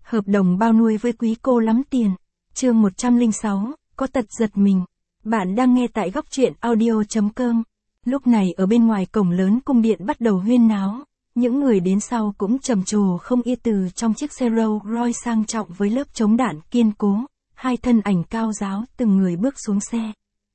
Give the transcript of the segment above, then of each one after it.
Hợp đồng bao nuôi với quý cô lắm tiền. Chương 106, có tật giật mình. Bạn đang nghe tại góc truyện audio.com. Lúc này ở bên ngoài cổng lớn cung điện bắt đầu huyên náo. Những người đến sau cũng trầm trồ không yên từ trong chiếc xe Rolls Royce sang trọng với lớp chống đạn kiên cố. Hai thân ảnh cao ráo từng người bước xuống xe.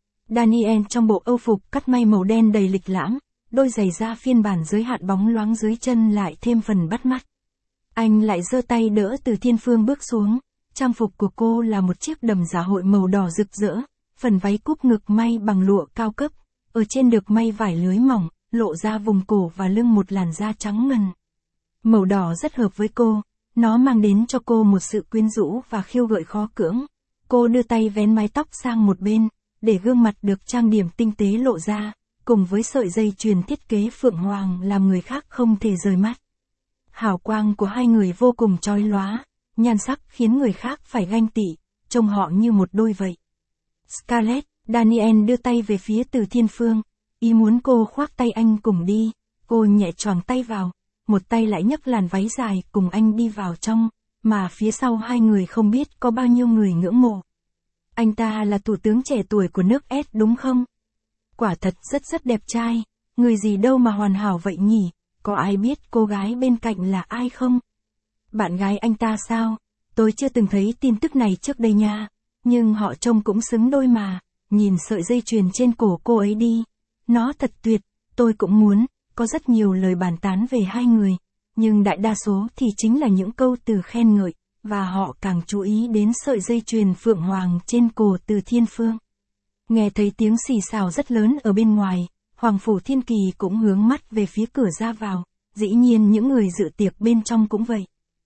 Daniel trong bộ âu phục cắt may màu đen đầy lịch lãm, đôi giày da phiên bản giới hạn bóng loáng dưới chân lại thêm phần bắt mắt. Anh lại giơ tay đỡ Từ Thiên Phương bước xuống, trang phục của cô là một chiếc đầm dạ hội màu đỏ rực rỡ, phần váy cúp ngực may bằng lụa cao cấp, ở trên được may vải lưới mỏng, lộ ra vùng cổ và lưng một làn da trắng ngần. Màu đỏ rất hợp với cô, nó mang đến cho cô một sự quyến rũ và khiêu gợi khó cưỡng. Cô đưa tay vén mái tóc sang một bên, để gương mặt được trang điểm tinh tế lộ ra, cùng với sợi dây chuyền thiết kế phượng hoàng làm người khác không thể rời mắt. Hào quang của hai người vô cùng chói lóa, nhan sắc khiến người khác phải ganh tị, trông họ như một đôi vậy. Scarlett, Daniel đưa tay về phía Từ Thiên Phương, ý muốn cô khoác tay anh cùng đi, cô nhẹ choàng tay vào, một tay lại nhấc làn váy dài cùng anh đi vào trong, mà phía sau hai người không biết có bao nhiêu người ngưỡng mộ. Anh ta là thủ tướng trẻ tuổi của nước S đúng không? Quả thật rất đẹp trai, người gì đâu mà hoàn hảo vậy nhỉ, có ai biết cô gái bên cạnh là ai không? Bạn gái anh ta sao? Tôi chưa từng thấy tin tức này trước đây nha, nhưng họ trông cũng xứng đôi mà, nhìn sợi dây chuyền trên cổ cô ấy đi, nó thật tuyệt, tôi cũng muốn, có rất nhiều lời bàn tán về hai người, nhưng đại đa số thì chính là những câu từ khen ngợi. Và họ càng chú ý đến sợi dây chuyền phượng hoàng trên cổ Từ Thiên Phương. Nghe thấy tiếng xì xào rất lớn ở bên ngoài, Hoàng Phủ Thiên Kỳ cũng hướng mắt về phía cửa ra vào, dĩ nhiên những người dự tiệc bên trong cũng vậy.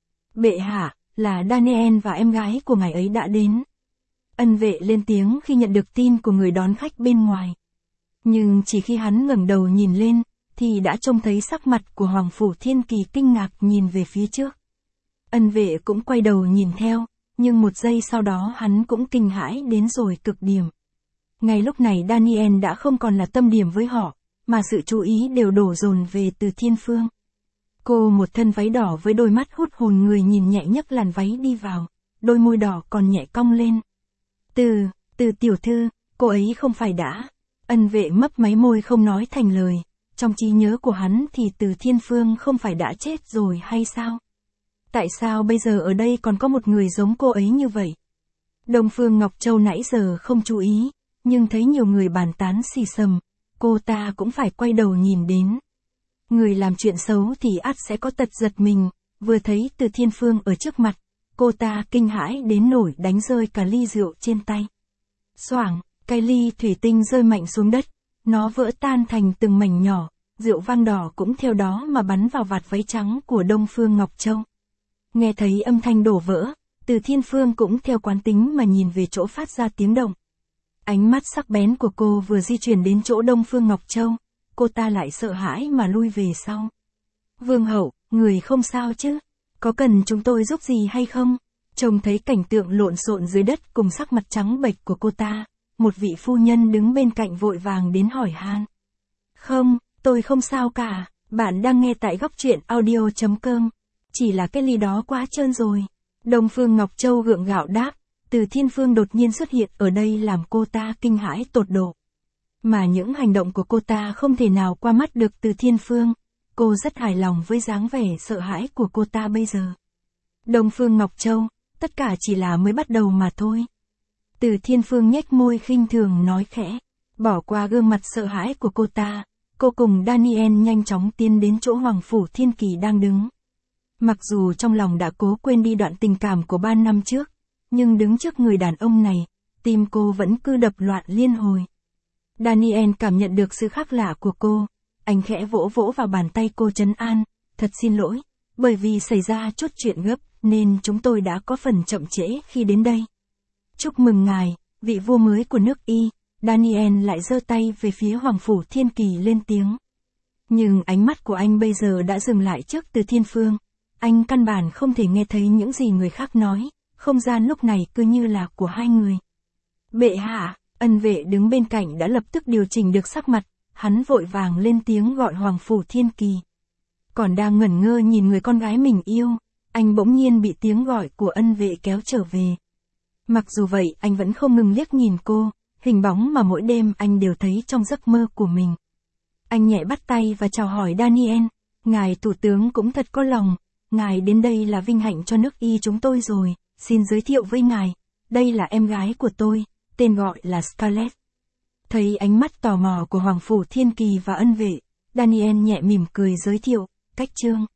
Bệ hạ, là Daniel và em gái của ngài ấy đã đến. Ân vệ lên tiếng khi nhận được tin của người đón khách bên ngoài. Nhưng chỉ khi hắn ngẩng đầu nhìn lên, thì đã trông thấy sắc mặt của Hoàng Phủ Thiên Kỳ kinh ngạc nhìn về phía trước. Ân vệ cũng quay đầu nhìn theo, nhưng một giây sau đó hắn cũng kinh hãi đến rồi cực điểm. Ngay lúc này Daniel đã không còn là tâm điểm với họ, mà sự chú ý đều đổ dồn về Từ Thiên Phương. Cô một thân váy đỏ với đôi mắt hút hồn người nhìn nhẹ nhấc làn váy đi vào, đôi môi đỏ còn nhẹ cong lên. Từ tiểu thư, cô ấy không phải đã. Ân vệ mấp máy môi không nói thành lời, trong trí nhớ của hắn thì Từ Thiên Phương không phải đã chết rồi hay sao? Tại sao bây giờ ở đây còn có một người giống cô ấy như vậy? Đông Phương Ngọc Châu nãy giờ không chú ý, nhưng thấy nhiều người bàn tán xì xầm, cô ta cũng phải quay đầu nhìn đến. Người làm chuyện xấu thì ắt sẽ có tật giật mình, vừa thấy Từ Thiên Phương ở trước mặt, cô ta kinh hãi đến nổi đánh rơi cả ly rượu trên tay. Xoảng, cái ly thủy tinh rơi mạnh xuống đất, nó vỡ tan thành từng mảnh nhỏ, rượu vang đỏ cũng theo đó mà bắn vào vạt váy trắng của Đông Phương Ngọc Châu. Nghe thấy âm thanh đổ vỡ, Từ Thiên Phương cũng theo quán tính mà nhìn về chỗ phát ra tiếng động. Ánh mắt sắc bén của cô vừa di chuyển đến chỗ Đông Phương Ngọc Châu, cô ta lại sợ hãi mà lui về sau. Vương hậu, người không sao chứ? Có cần chúng tôi giúp gì hay không? Trông thấy cảnh tượng lộn xộn dưới đất cùng sắc mặt trắng bệch của cô ta, một vị phu nhân đứng bên cạnh vội vàng đến hỏi han. Không, tôi không sao cả, bạn đang nghe tại góc truyện audio.com. Chỉ là cái ly đó quá trơn rồi. Đông Phương Ngọc Châu gượng gạo đáp, Từ Thiên Phương đột nhiên xuất hiện ở đây làm cô ta kinh hãi tột độ. Mà những hành động của cô ta không thể nào qua mắt được Từ Thiên Phương, cô rất hài lòng với dáng vẻ sợ hãi của cô ta bây giờ. Đông Phương Ngọc Châu, tất cả chỉ là mới bắt đầu mà thôi. Từ Thiên Phương nhếch môi khinh thường nói khẽ, bỏ qua gương mặt sợ hãi của cô ta, cô cùng Daniel nhanh chóng tiến đến chỗ Hoàng Phủ Thiên Kỳ đang đứng. Mặc dù trong lòng đã cố quên đi đoạn tình cảm của 3 năm trước, nhưng đứng trước người đàn ông này, tim cô vẫn cứ đập loạn liên hồi. Daniel cảm nhận được sự khác lạ của cô, anh khẽ vỗ vỗ vào bàn tay cô trấn an, thật xin lỗi, bởi vì xảy ra chút chuyện gấp, nên chúng tôi đã có phần chậm trễ khi đến đây. Chúc mừng ngài, vị vua mới của nước Y, Daniel lại giơ tay về phía Hoàng Phủ Thiên Kỳ lên tiếng. Nhưng ánh mắt của anh bây giờ đã dừng lại trước Từ Thiên Phương. Anh căn bản không thể nghe thấy những gì người khác nói, không gian lúc này cứ như là của hai người. Bệ hạ, ân vệ đứng bên cạnh đã lập tức điều chỉnh được sắc mặt, hắn vội vàng lên tiếng gọi Hoàng Phủ Thiên Kỳ. Còn đang ngẩn ngơ nhìn người con gái mình yêu, Anh bỗng nhiên bị tiếng gọi của ân vệ kéo trở về. Mặc dù vậy, anh vẫn không ngừng liếc nhìn cô, hình bóng mà mỗi đêm anh đều thấy trong giấc mơ của mình. Anh nhẹ bắt tay và chào hỏi Daniel, ngài thủ tướng cũng thật có lòng, ngài đến đây là vinh hạnh cho nước Y chúng tôi rồi, xin giới thiệu với ngài, đây là em gái của tôi, tên gọi là Scarlett. Thấy ánh mắt tò mò của Hoàng Phủ Thiên Kỳ và ân vệ, Daniel nhẹ mỉm cười giới thiệu, Cách Trương.